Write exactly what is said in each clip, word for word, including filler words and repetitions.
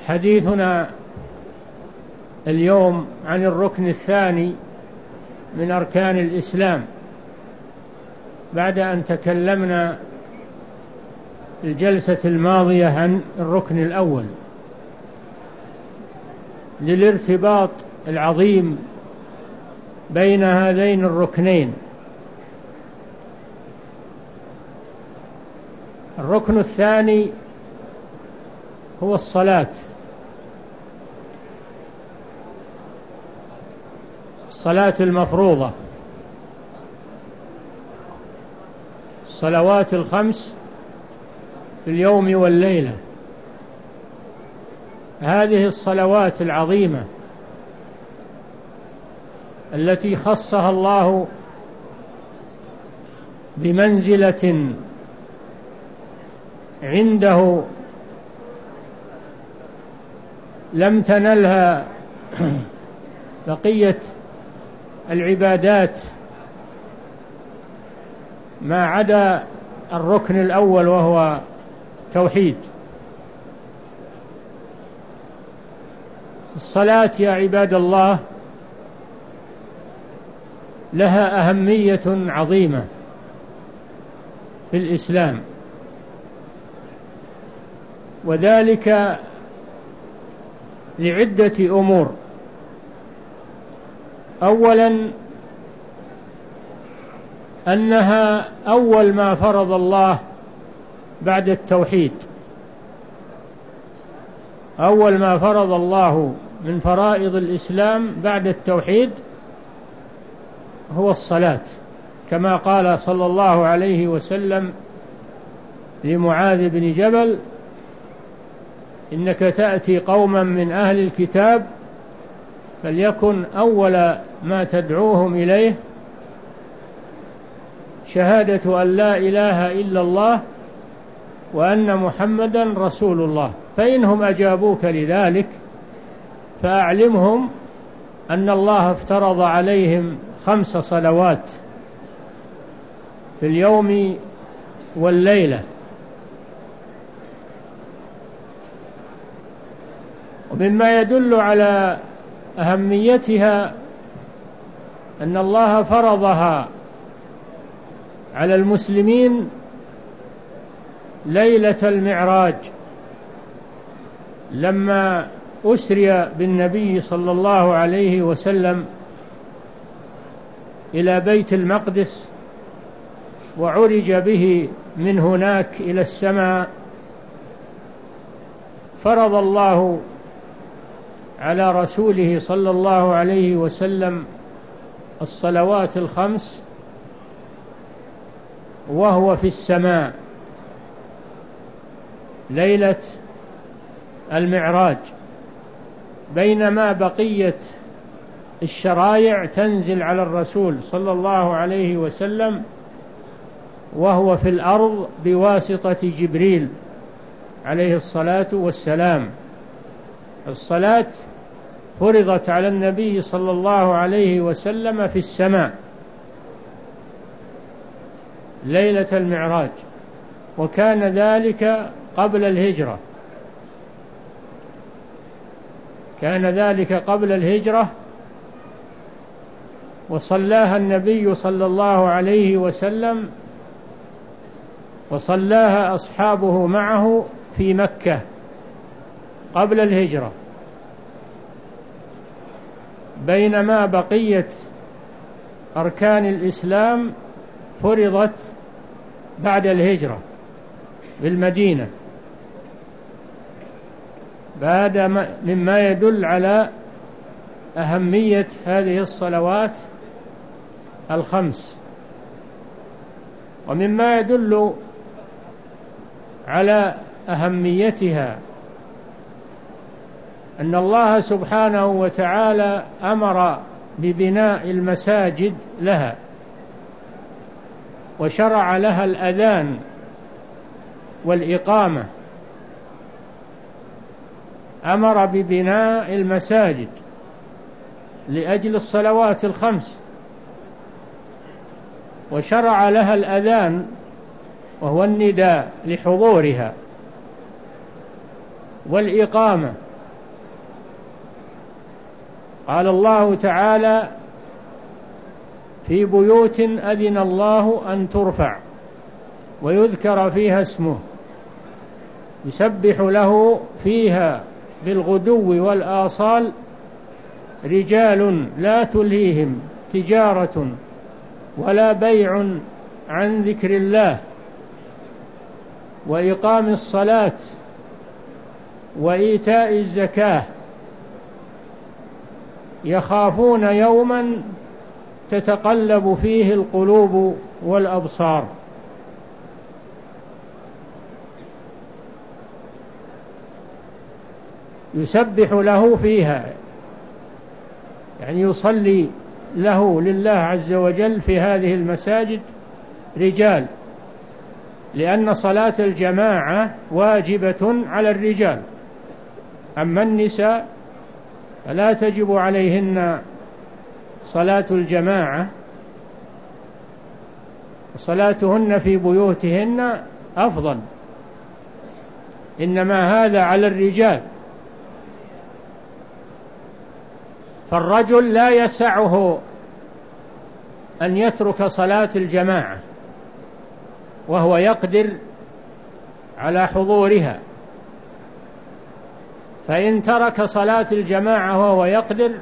حديثنا اليوم عن الركن الثاني من أركان الإسلام، بعد أن تكلمنا الجلسة الماضية عن الركن الأول، للارتباط العظيم بين هذين الركنين. الركن الثاني هو الصلاة، الصلاة المفروضة، الصلوات الخمس في اليوم والليلة. هذه الصلوات العظيمة التي خصها الله بمنزلة عنده لم تنلها بقية العبادات ما عدا الركن الأول وهو التوحيد. الصلاة يا عباد الله لها أهمية عظيمة في الإسلام، وذلك لعدة أمور. أولا، أنها أول ما فرض الله بعد التوحيد، أول ما فرض الله من فرائض الإسلام بعد التوحيد هو الصلاة، كما قال صلى الله عليه وسلم لمعاذ بن جبل: إنك تأتي قوما من أهل الكتاب فليكن أول ما تدعوهم إليه شهادة أن لا إله إلا الله وأن محمدا رسول الله، فإنهم أجابوك لذلك فأعلمهم أن الله افترض عليهم خمس صلوات في اليوم والليلة. ومما يدل على أهميتها أن الله فرضها على المسلمين ليلة المعراج، لما أسري بالنبي صلى الله عليه وسلم إلى بيت المقدس وعرج به من هناك إلى السماء، فرض الله على رسوله صلى الله عليه وسلم الصلوات الخمس وهو في السماء ليلة المعراج، بينما بقية الشرائع تنزل على الرسول صلى الله عليه وسلم وهو في الأرض بواسطة جبريل عليه الصلاة والسلام. الصلاة فرضت على النبي صلى الله عليه وسلم في السماء ليلة المعراج، وكان ذلك قبل الهجرة، كان ذلك قبل الهجرة، وصلاها النبي صلى الله عليه وسلم وصلاها أصحابه معه في مكة قبل الهجرة، بينما بقية أركان الإسلام فرضت بعد الهجرة بالمدينة، بعد مما يدل على أهمية هذه الصلوات الخمس. ومما يدل على أهميتها أن الله سبحانه وتعالى أمر ببناء المساجد لها، وشرع لها الأذان والإقامة، أمر ببناء المساجد لأجل الصلوات الخمس، وشرع لها الأذان وهو النداء لحضورها، والإقامة قال الله تعالى في بيوت أذن الله أن ترفع ويذكر فيها اسمه يسبح له فيها بالغدو والآصال رجال لا تلهيهم تجارة ولا بيع عن ذكر الله وإقام الصلاة وإيتاء الزكاة يخافون يوما تتقلب فيه القلوب والأبصار. يسبح له فيها يعني يصلي له لله عز وجل في هذه المساجد رجال، لأن صلاة الجماعة واجبة على الرجال، أما النساء فلا تجب عليهن صلاة الجماعة، وصلاتهن في بيوتهن أفضل، إنما هذا على الرجال. فالرجل لا يسعه أن يترك صلاة الجماعة وهو يقدر على حضورها، فإن ترك صلاة الجماعة وهو يقدر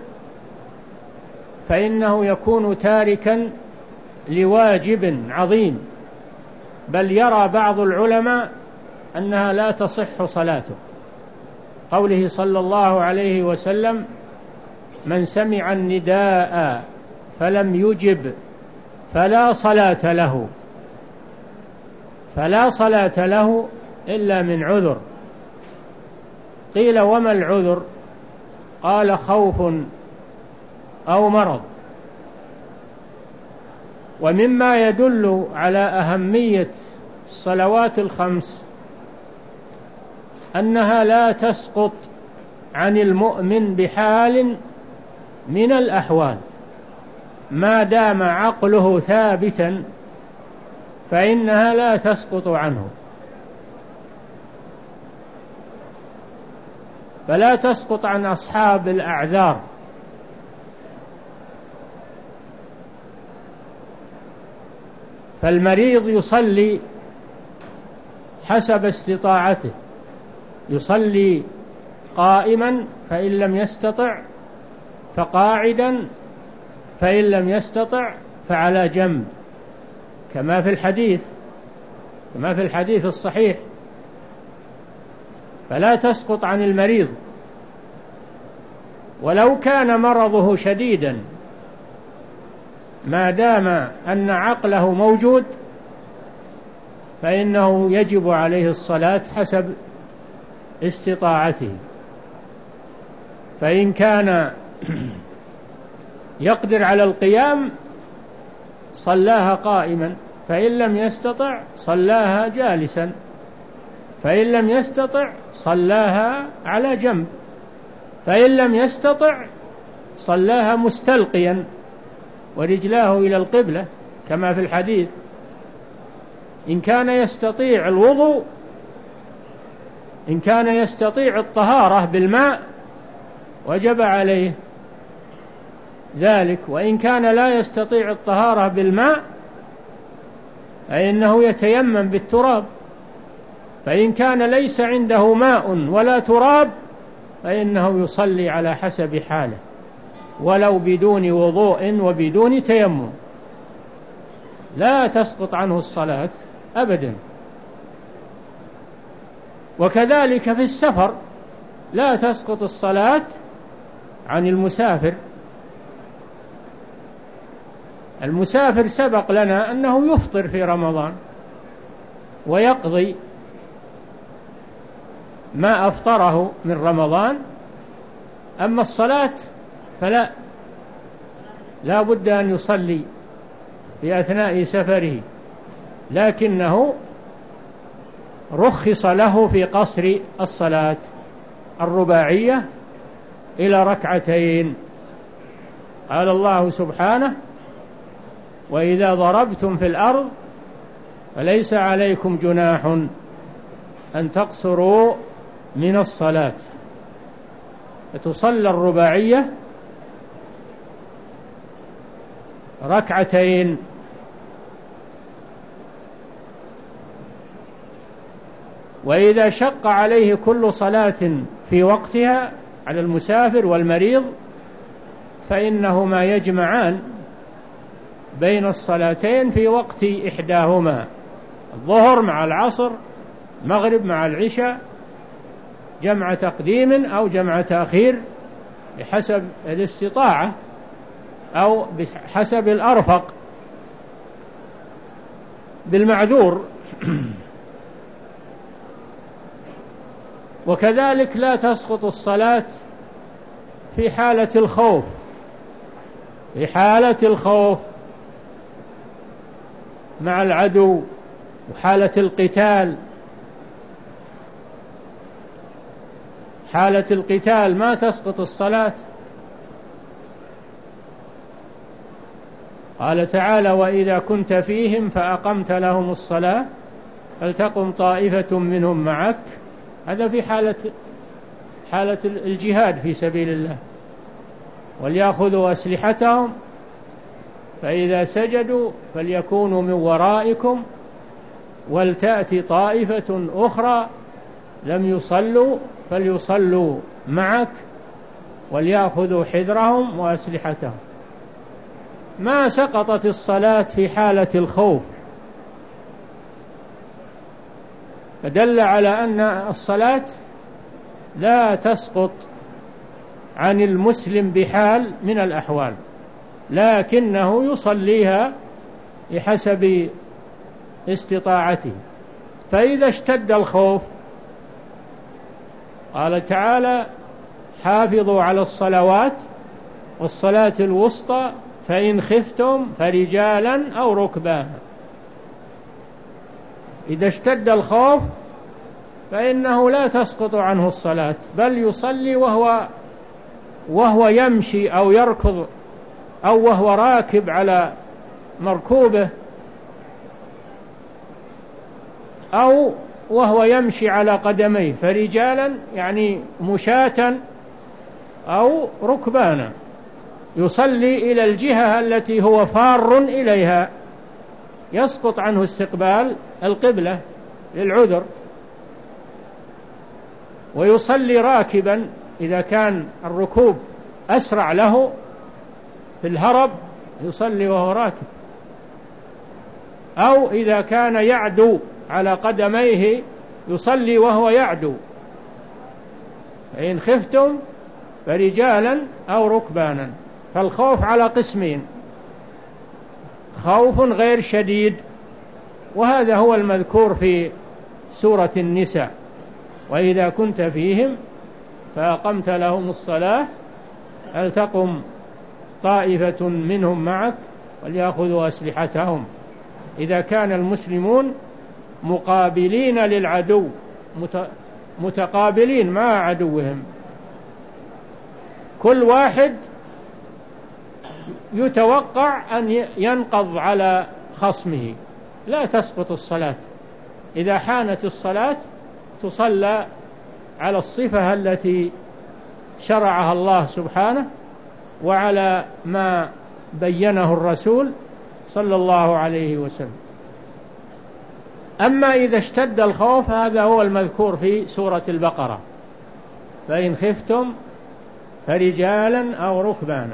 فإنه يكون تاركا لواجب عظيم، بل يرى بعض العلماء أنها لا تصح صلاته، قوله صلى الله عليه وسلم: من سمع النداء فلم يجب فلا صلاة له، فلا صلاة له إلا من عذر. قيل: وما العذر؟ قال: خوف أو مرض. ومما يدل على أهمية الصلوات الخمس أنها لا تسقط عن المؤمن بحال من الأحوال، ما دام عقله ثابتا فإنها لا تسقط عنه، فلا تسقط عن أصحاب الأعذار. فالمريض يصلي حسب استطاعته، يصلي قائما فإن لم يستطع فقاعدا، فإن لم يستطع فعلى جنب، كما في الحديث كما في الحديث الصحيح. فلا تسقط عن المريض ولو كان مرضه شديدا، ما دام أن عقله موجود فإنه يجب عليه الصلاة حسب استطاعته. فإن كان يقدر على القيام صلاها قائما، فإن لم يستطع صلاها جالسا، فإن لم يستطع صلاها على جنب، فإن لم يستطع صلاها مستلقيا ورجلاه إلى القبلة كما في الحديث. إن كان يستطيع الوضوء إن كان يستطيع الطهارة بالماء وجب عليه ذلك، وإن كان لا يستطيع الطهارة بالماء فإنه يتيمم بالتراب، فإن كان ليس عنده ماء ولا تراب فإنه يصلي على حسب حاله ولو بدون وضوء وبدون تيمم، لا تسقط عنه الصلاة أبدا. وكذلك في السفر لا تسقط الصلاة عن المسافر. المسافر سبق لنا أنه يفطر في رمضان ويقضي ما أفطره من رمضان، أما الصلاة فلا، لا بد أن يصلي في أثناء سفره، لكنه رخص له في قصر الصلاة الرباعية إلى ركعتين. قال الله سبحانه: وإذا ضربتم في الأرض فليس عليكم جناح أن تقصروا من الصلاة، فتصلى الرباعية ركعتين. وإذا شق عليه كل صلاة في وقتها على المسافر والمريض فإنهما يجمعان بين الصلاتين في وقت إحداهما، الظهر مع العصر، مغرب مع العشاء، جمع تقديم أو جمع تأخير بحسب الاستطاعة أو بحسب الأرفق بالمعذور. وكذلك لا تسقط الصلاة في حالة الخوف، في حالة الخوف مع العدو وحالة القتال. حالة القتال ما تسقط الصلاة. قال تعالى: وإذا كنت فيهم فأقمت لهم الصلاة فلتقم طائفة منهم معك. هذا في حالة حالة الجهاد في سبيل الله. وليأخذوا أسلحتهم فإذا سجدوا فليكونوا من ورائكم ولتأتي طائفة أخرى لم يصلوا فليصلوا معك وليأخذوا حذرهم وأسلحتهم. ما سقطت الصلاة في حالة الخوف، فدل على أن الصلاة لا تسقط عن المسلم بحال من الأحوال، لكنه يصليها بحسب استطاعته. فإذا اشتد الخوف قال تعالى: حافظوا على الصلوات والصلاة الوسطى فإن خفتم فرجالا أو ركبانا. إذا اشتد الخوف فإنه لا تسقط عنه الصلاة، بل يصلي وهو وهو يمشي أو يركض أو وهو راكب على مركوبه أو وهو يمشي على قدميه، فرجالا يعني مشاة أو ركبانا، يصلي إلى الجهة التي هو فار إليها، يسقط عنه استقبال القبلة للعذر. ويصلي راكبا إذا كان الركوب أسرع له في الهرب يصلي وهو راكب، أو إذا كان يعدو على قدميه يصلي وهو يعدو. فإن خفتم فرجالا أو ركبانا. فالخوف على قسمين: خوف غير شديد، وهذا هو المذكور في سورة النساء: وإذا كنت فيهم فأقمت لهم الصلاة فلتقم طائفة منهم معك وليأخذوا أسلحتهم. إذا كان المسلمون مقابلين للعدو، متقابلين مع عدوهم، كل واحد يتوقع أن ينقض على خصمه، لا تسقط الصلاة. إذا حانت الصلاة تصلى على الصفة التي شرعها الله سبحانه وعلى ما بينه الرسول صلى الله عليه وسلم. أما إذا اشتد الخوف هذا هو المذكور في سورة البقرة: فإن خفتم فرجالا أو ركبانا.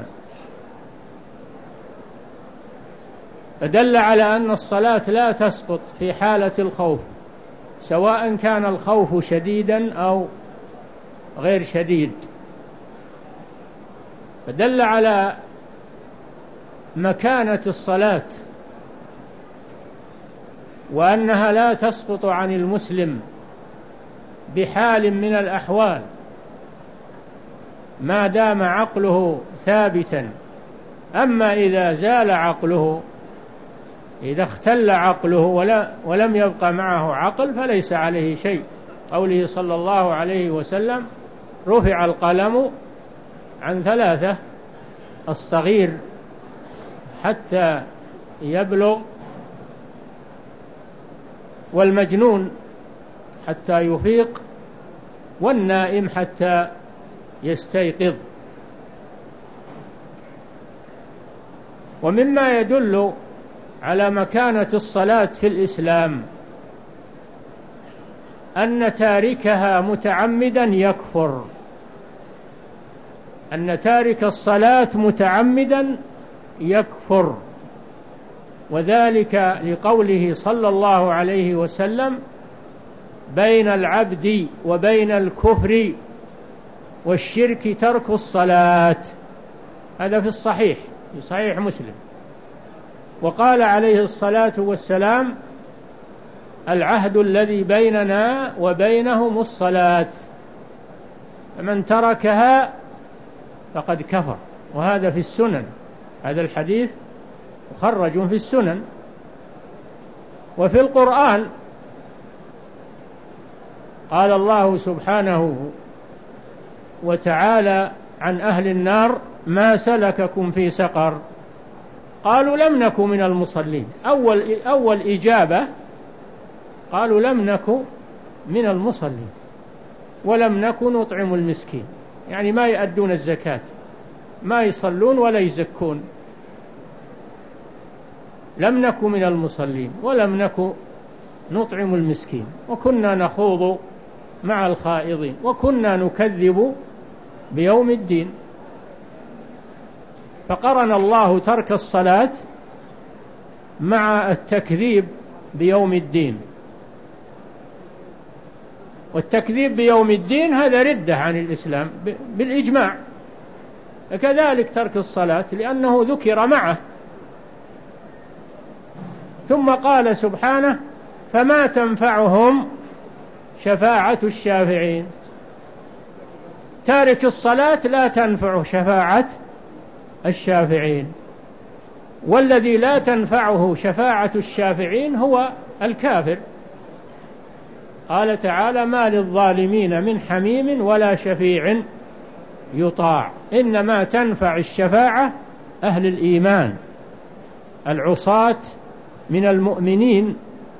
فدل على أن الصلاة لا تسقط في حالة الخوف، سواء كان الخوف شديدا أو غير شديد. فدل على مكانة الصلاة وأنها لا تسقط عن المسلم بحال من الأحوال ما دام عقله ثابتا. أما إذا زال عقله، إذا اختل عقله ولا ولم يبقى معه عقل فليس عليه شيء. قوله صلى الله عليه وسلم: رفع القلم عن ثلاثة: الصغير حتى يبلغ، والمجنون حتى يفيق، والنائم حتى يستيقظ. ومما يدل على مكانة الصلاة في الإسلام أن تاركها متعمدا يكفر، أن تارك الصلاة متعمدا يكفر، وذلك لقوله صلى الله عليه وسلم: بين العبد وبين الكفر والشرك ترك الصلاة. هذا في الصحيح، في صحيح مسلم. وقال عليه الصلاة والسلام: العهد الذي بيننا وبينهم الصلاة، فمن تركها فقد كفر. وهذا في السنن، هذا الحديث مخرج في السنن. وفي القرآن قال الله سبحانه وتعالى عن أهل النار: ما سلككم في سقر؟ قالوا لم نك من المصلين. أول, أول إجابة قالوا لم نك من المصلين ولم نك نطعم المسكين، يعني ما يؤدون الزكاة، ما يصلون ولا يزكون. لم نك من المصلين ولم نك نطعم المسكين وكنا نخوض مع الخائضين وكنا نكذب بيوم الدين. فقرن الله ترك الصلاة مع التكذيب بيوم الدين، والتكذيب بيوم الدين هذا ردة عن الإسلام بالإجماع، وكذلك ترك الصلاة لأنه ذكر معه. ثم قال سبحانه: فما تنفعهم شفاعة الشافعين. تارك الصلاة لا تنفع شفاعة الشافعين، والذي لا تنفعه شفاعة الشافعين هو الكافر. قال تعالى: ما للظالمين من حميم ولا شفيع يطاع. إنما تنفع الشفاعة أهل الإيمان العصاة من المؤمنين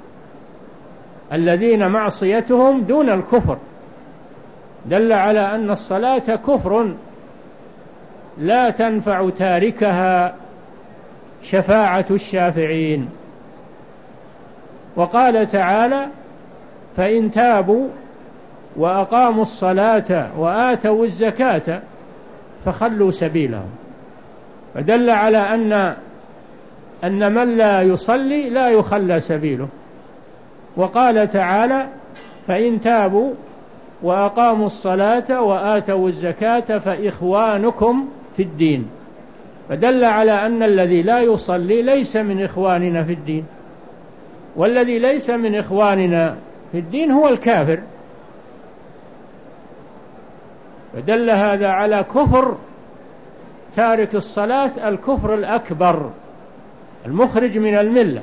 الذين معصيتهم دون الكفر. دل على أن الصلاة كفر لا تنفع تاركها شفاعة الشافعين. وقال تعالى: فإن تابوا وأقاموا الصلاة وآتوا الزكاة فخلوا سبيلهم. فدل على أن أن من لا يصلي لا يخلى سبيله. وقال تعالى: فإن تابوا وأقاموا الصلاة وآتوا الزكاة فإخوانكم في الدين. فدل على أن الذي لا يصلي ليس من إخواننا في الدين، والذي ليس من إخواننا في الدين هو الكافر. فدل هذا على كفر تارك الصلاة، الكفر الأكبر المخرج من الملة.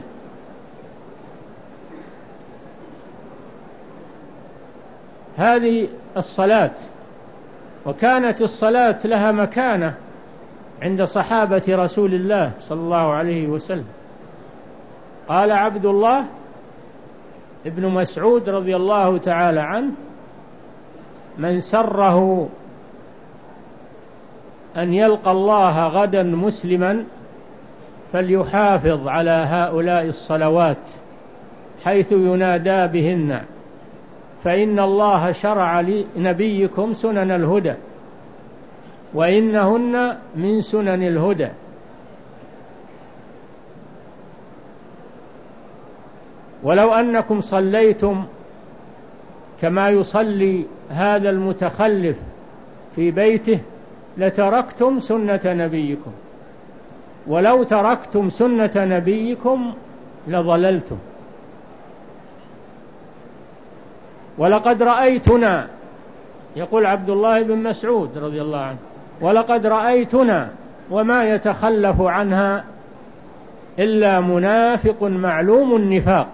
هذه الصلاة، وكانت الصلاة لها مكانة عند صحابة رسول الله صلى الله عليه وسلم. قال عبد الله ابن مسعود رضي الله تعالى عنه: من سره أن يلقى الله غدا مسلما فليحافظ على هؤلاء الصلوات حيث ينادى بهن، فإن الله شرع لنبيكم سنن الهدى وإنهن من سنن الهدى. ولو أنكم صليتم كما يصلي هذا المتخلف في بيته لتركتم سنة نبيكم، ولو تركتم سنة نبيكم لضللتم. ولقد رأيتنا، يقول عبد الله بن مسعود رضي الله عنه، ولقد رأيتنا وما يتخلف عنها إلا منافق معلوم النفاق.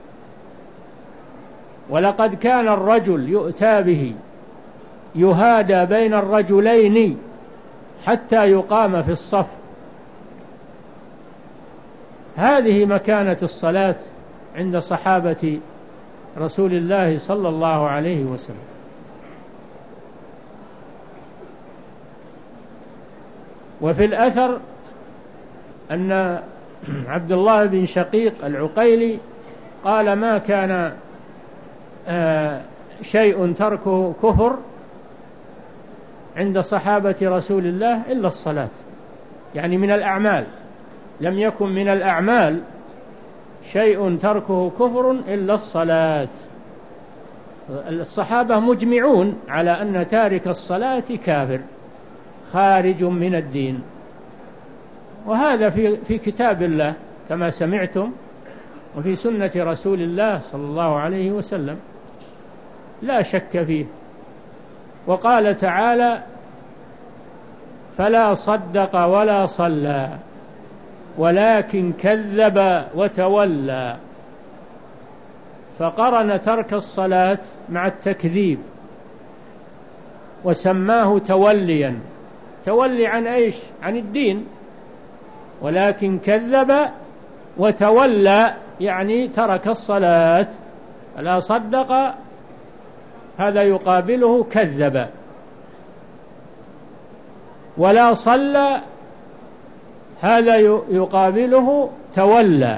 ولقد كان الرجل يؤتى به يهادى بين الرجلين حتى يقام في الصف. هذه مكانة الصلاة عند صحابة رسول الله صلى الله عليه وسلم. وفي الأثر أن عبد الله بن شقيق العقيلي قال: ما كان شيء تركه كفر عند صحابة رسول الله إلا الصلاة، يعني من الأعمال، لم يكن من الأعمال شيء تركه كفر إلا الصلاة. الصحابة مجمعون على أن تارك الصلاة كافر خارج من الدين، وهذا في في كتاب الله كما سمعتم، وفي سنة رسول الله صلى الله عليه وسلم لا شك فيه. وقال تعالى: فلا صدق ولا صلى ولكن كذب وتولى، فقرن ترك الصلاة مع التكذيب وسماه توليا. تولي عن ايش؟ عن الدين. ولكن كذب وتولى يعني ترك الصلاة. فلا صدق هذا يقابله كذب، ولا صلى هذا يقابله تولى،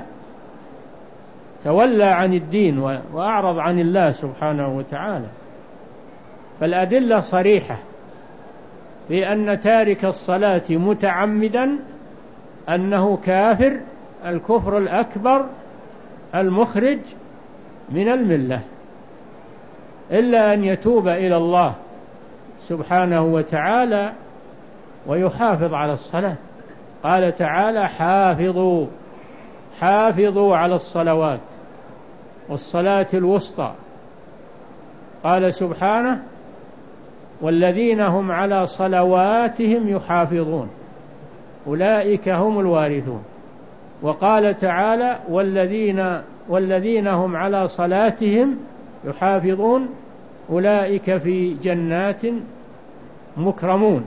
تولى عن الدين وأعرض عن الله سبحانه وتعالى. فالأدلة صريحة في أن تارك الصلاة متعمدا أنه كافر الكفر الأكبر المخرج من الملة، إلا أن يتوب إلى الله سبحانه وتعالى ويحافظ على الصلاة. قال تعالى: حافظوا حافظوا على الصلوات والصلاة الوسطى. قال سبحانه: والذين هم على صلواتهم يحافظون أولئك هم الوارثون. وقال تعالى: والذين والذين هم على صلاتهم يحافظون أولئك في جنات مكرمون.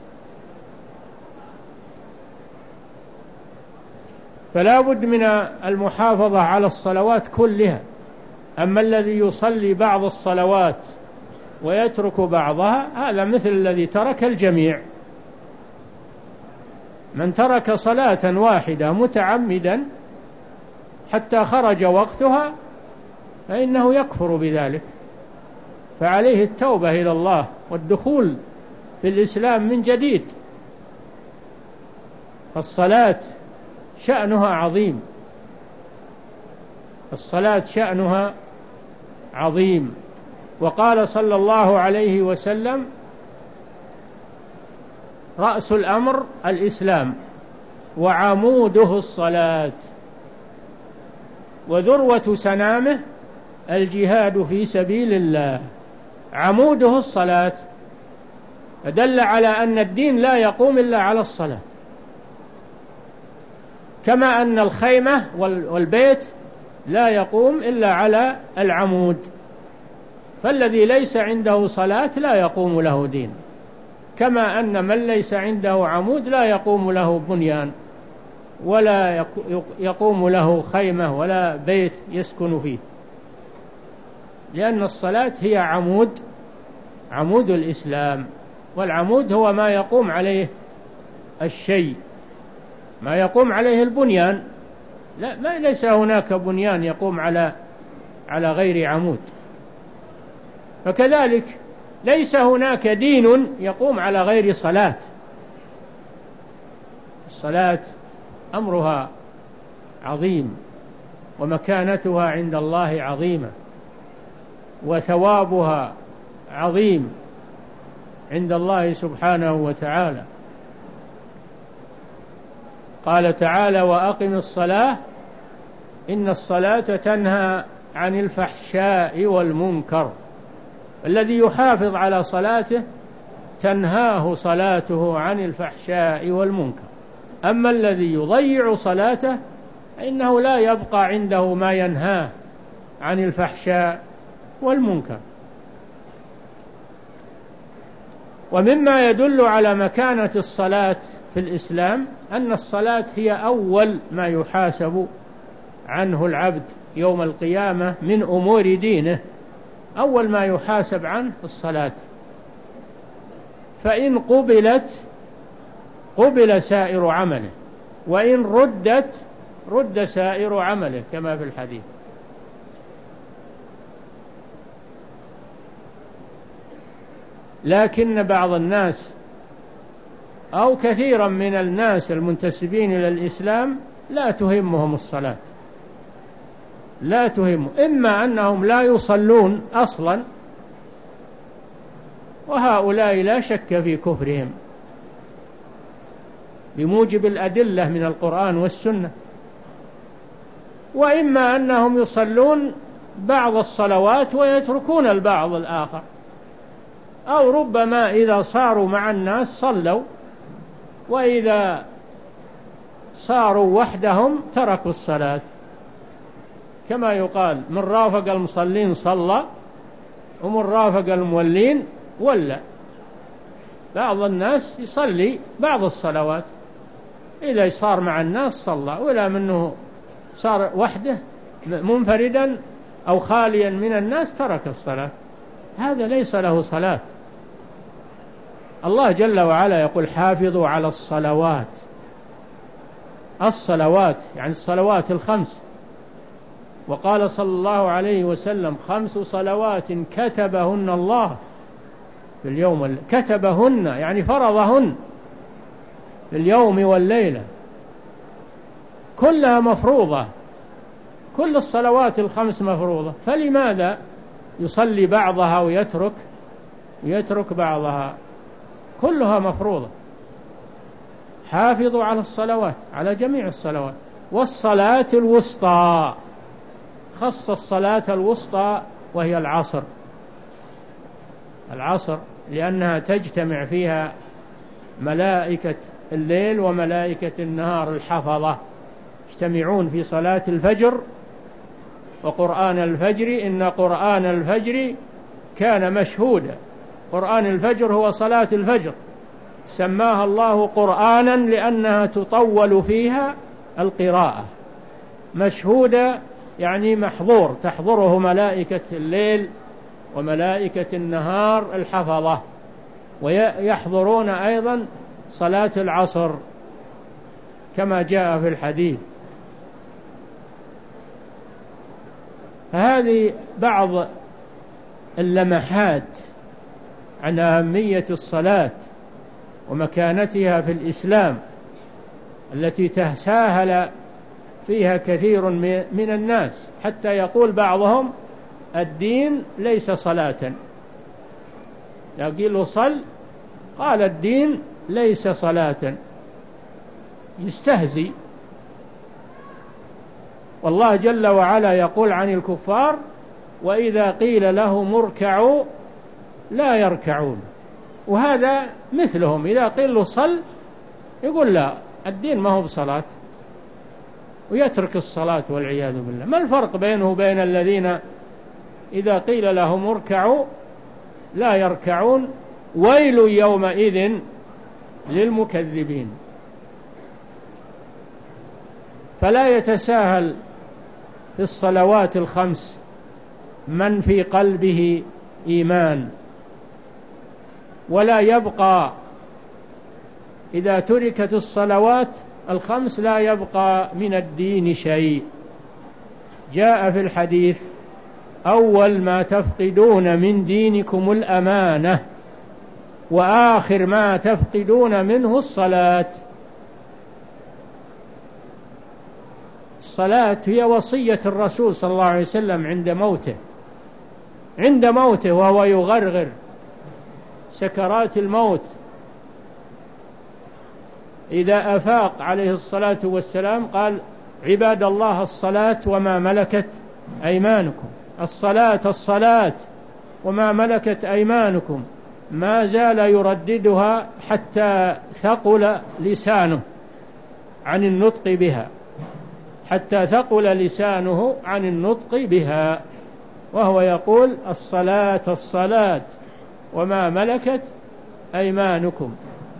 فلا بد من المحافظة على الصلوات كلها. أما الذي يصلي بعض الصلوات ويترك بعضها هذا مثل الذي ترك الجميع. من ترك صلاة واحدة متعمدا حتى خرج وقتها فإنه يكفر بذلك، فعليه التوبة إلى الله والدخول في الإسلام من جديد. فالصلاة شأنها عظيم، الصلاة شأنها عظيم. وقال صلى الله عليه وسلم: رأس الأمر الإسلام وعموده الصلاة وذروة سنامه الجهاد في سبيل الله. عموده الصلاة دل على أن الدين لا يقوم إلا على الصلاة، كما أن الخيمة والبيت لا يقوم إلا على العمود. فالذي ليس عنده صلاة لا يقوم له دين، كما أن من ليس عنده عمود لا يقوم له بنيان ولا يقوم له خيمة ولا بيت يسكن فيه، لأن الصلاة هي عمود عمود الإسلام. والعمود هو ما يقوم عليه الشيء، ما يقوم عليه البنيان. لا، ما ليس هناك بنيان يقوم على على غير عمود. فكذلك ليس هناك دين يقوم على غير صلاة. الصلاة أمرها عظيم ومكانتها عند الله عظيمة وثوابها عظيم عند الله سبحانه وتعالى. قال تعالى: وأقم الصلاة إن الصلاة تنهى عن الفحشاء والمنكر. الذي يحافظ على صلاته تنهاه صلاته عن الفحشاء والمنكر. أما الذي يضيع صلاته فإنه لا يبقى عنده ما ينهاه عن الفحشاء والمنكر. ومما يدل على مكانة الصلاة في الإسلام أن الصلاة هي أول ما يحاسب عنه العبد يوم القيامة من أمور دينه. أول ما يحاسب عنه الصلاة، فإن قبلت قبل سائر عمله، وإن ردت رد سائر عمله كما في الحديث. لكن بعض الناس أو كثيرا من الناس المنتسبين إلى الإسلام لا تهمهم الصلاة، لا تهم، إما أنهم لا يصلون أصلا، وهؤلاء لا شك في كفرهم بموجب الأدلة من القرآن والسنة، وإما أنهم يصلون بعض الصلوات ويتركون البعض الآخر، أو ربما إذا صاروا مع الناس صلوا، وإذا صاروا وحدهم تركوا الصلاة، كما يقال من رافق المصلين صلى ومن رافق المولين ولا. بعض الناس يصلي بعض الصلوات، إذا صار مع الناس صلى، ولا منه صار وحده منفردا أو خاليا من الناس ترك الصلاة، هذا ليس له صلاة. الله جل وعلا يقول حافظوا على الصلوات، الصلوات يعني الصلوات الخمس، وقال صلى الله عليه وسلم خمس صلوات كتبهن الله في اليوم، كتبهن يعني فرضهن في اليوم والليلة، كلها مفروضة، كل الصلوات الخمس مفروضة، فلماذا يصلي بعضها ويترك يترك بعضها؟ كلها مفروضة. حافظوا على الصلوات، على جميع الصلوات، والصلاة الوسطى، خص الصلاة الوسطى وهي العصر، العصر لأنها تجتمع فيها ملائكة الليل وملائكة النهار الحفظة، يجتمعون في صلاة الفجر وقرآن الفجر، إن قرآن الفجر كان مشهودا. قرآن الفجر هو صلاة الفجر، سماها الله قرآنا لأنها تطول فيها القراءة، مشهودة يعني محظور، تحضره ملائكة الليل وملائكة النهار الحفظة، ويحضرون أيضا صلاة العصر كما جاء في الحديث. فهذه بعض اللمحات عن أهمية الصلاة ومكانتها في الإسلام التي تساهل فيها كثير من الناس، حتى يقول بعضهم الدين ليس صلاة، يقول صل، قال الدين ليس صلاة، يستهزي. والله جل وعلا يقول عن الكفار وإذا قيل لهم اركعوا لا يركعون، وهذا مثلهم، إذا قيل له صل يقول لا، الدين ما هو بصلاة، ويترك الصلاة والعياذ بالله. ما الفرق بينه وبين الذين إذا قيل لهم اركعوا لا يركعون؟ ويل يومئذ للمكذبين. فلا يتساهل في الصلوات الخمس من في قلبه إيمان، ولا يبقى إذا تركت الصلوات الخمس لا يبقى من الدين شيء. جاء في الحديث أول ما تفقدون من دينكم الأمانة، وآخر ما تفقدون منه الصلاة. الصلاة هي وصية الرسول صلى الله عليه وسلم عند موته، عند موته وهو يغرغر سكرات الموت، إذا أفاق عليه الصلاة والسلام قال عباد الله الصلاة وما ملكت أيمانكم، الصلاة الصلاة وما ملكت أيمانكم، ما زال يرددها حتى ثقل لسانه عن النطق بها، حتى ثقل لسانه عن النطق بها، وهو يقول الصلاة الصلاة وما ملكت أيمانكم.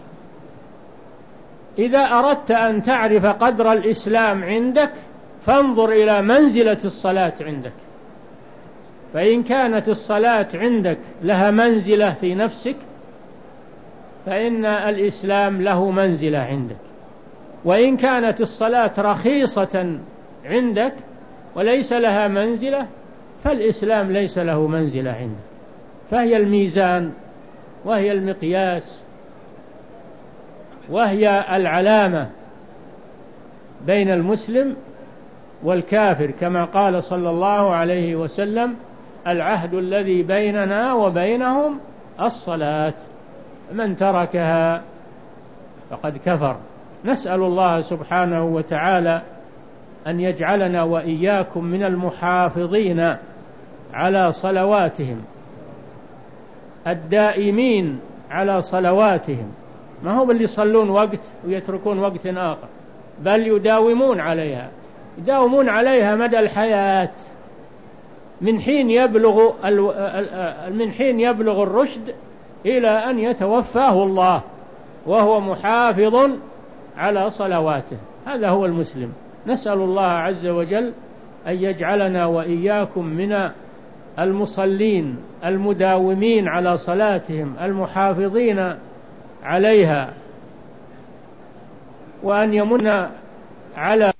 إذا أردت أن تعرف قدر الإسلام عندك فانظر إلى منزلة الصلاة عندك، فإن كانت الصلاة عندك لها منزلة في نفسك فإن الإسلام له منزلة عندك، وإن كانت الصلاة رخيصة عندك وليس لها منزلة فالإسلام ليس له منزلة عندك، فهي الميزان وهي المقياس وهي العلامة بين المسلم والكافر، كما قال صلى الله عليه وسلم: العهد الذي بيننا وبينهم الصلاة، من تركها فقد كفر. نسأل الله سبحانه وتعالى أن يجعلنا وإياكم من المحافظين على صلواتهم الدائمين على صلواتهم، ما هو اللي يصلون وقت ويتركون وقت آخر، بل يداومون عليها يداومون عليها مدى الحياة من حين يبلغ من حين يبلغ الرشد إلى أن يتوفاه الله وهو محافظ على صلواته. هذا هو المسلم. نسأل الله عز وجل أن يجعلنا وإياكم من المصلين المداومين على صلاتهم المحافظين عليها، وأن يمن على